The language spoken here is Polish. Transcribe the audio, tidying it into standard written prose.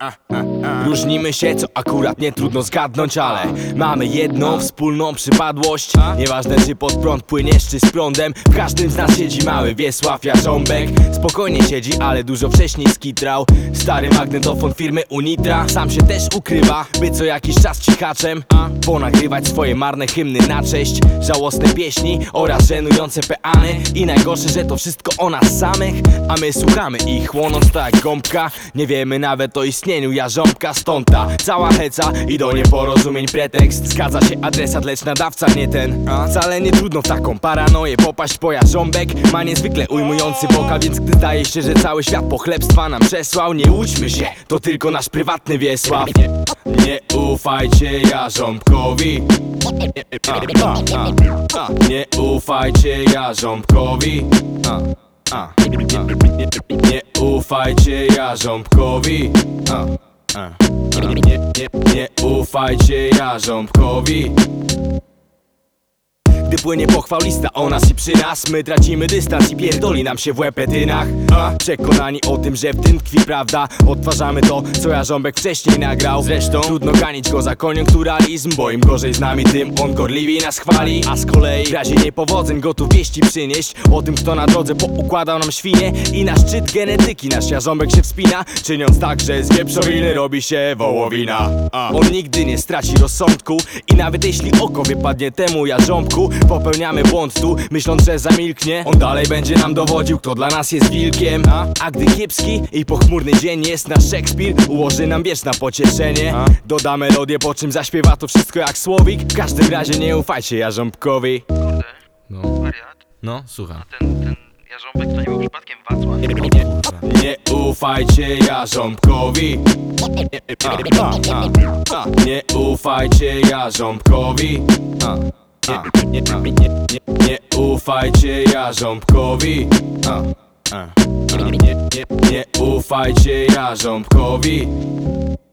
Różnimy się, co akurat nie trudno zgadnąć, ale mamy jedną wspólną przypadłość. Nieważne, czy pod prąd płyniesz, czy z prądem, w każdym z nas siedzi mały Wiesław Jarząbek. Spokojnie siedzi, ale dużo wcześniej skitrał. Stary magnetofon firmy Unitra. Sam się też ukrywa, by co jakiś czas cichaczem ponagrywać swoje marne hymny na cześć, żałosne pieśni oraz żenujące peany. I najgorsze, że to wszystko o nas samych, a my słuchamy ich, chłonąc tak jak gąbka. Nie wiemy nawet o istnieniu Jarząbka. Stąd ta cała heca i do nieporozumień pretekst. Zgadza się adresat, lecz nadawca nie ten. Wcale nie trudno w taką paranoję popaść, bo Jarząbek ma niezwykle ujmujący wokal. Więc gdy zdaje się, że cały świat pochlebstwa nam przesłał, nie łudźmy się, to tylko nasz prywatny Wiesław. Nie ufajcie Jarząbkowi. Nie ufajcie Jarząbkowi. Nie ufajcie Jarząbkowi. Nie ufajcie Jarząbkowi. Gdy płynie pochwałista o nas i przy nas, my tracimy dystans i pierdoli nam się w łeb etynach. Przekonani o tym, że w tym tkwi prawda, odtwarzamy to, co Jarząbek wcześniej nagrał. Zresztą trudno ganić go za koniunkturalizm, bo im gorzej z nami, tym on gorliwiej nas chwali. A z kolei w razie niepowodzeń gotów wieści przynieść o tym, kto na drodze poukładał nam świnie. I na szczyt genetyki nasz Jarząbek się wspina, czyniąc tak, że z wieprzowiny robi się wołowina. On nigdy nie straci rozsądku i nawet jeśli oko wypadnie temu Jarząbku, popełniamy błąd tu, myśląc, że zamilknie. On dalej będzie nam dowodził, kto dla nas jest wilkiem. A gdy kiepski i pochmurny dzień jest nasz Szekspir, ułoży nam wiersz na pocieszenie. Doda melodię, po czym zaśpiewa to wszystko jak słowik. W każdym razie nie ufajcie Jarząbkowi. Kurde, No, wariat. no, słucham. A ten Jarząbek to nie był przypadkiem Wacław? Nie ufajcie Jarząbkowi. Nie ufajcie Jarząbkowi. Nie ufajcie Jarząbkowi. Nie ufajcie Jarząbkowi.